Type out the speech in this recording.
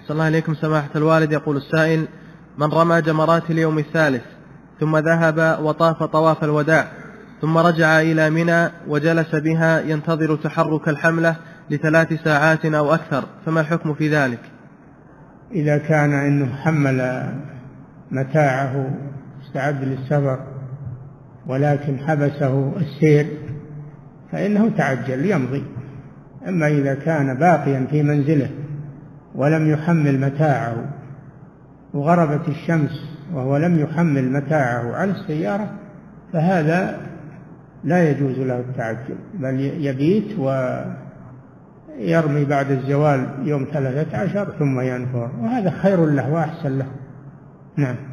صلى الله عليكم سماحة الوالد. يقول السائل: من رمى جمرات اليوم الثالث ثم ذهب وطاف طواف الوداع ثم رجع إلى منى وجلس بها ينتظر تحرك الحملة ل3 ساعات أو أكثر، فما الحكم في ذلك؟ إذا كان إنه حمل متاعه استعد للسفر ولكن حبسه السير فإنه تعجل يمضي. أما إذا كان باقيا في منزله ولم يحمل متاعه وغربت الشمس وهو لم يحمل متاعه على السيارة فهذا لا يجوز له التعجل، بل يبيت ويرمي بعد الزوال يوم 13 ثم ينفر، وهذا خير له وأحسن له. نعم.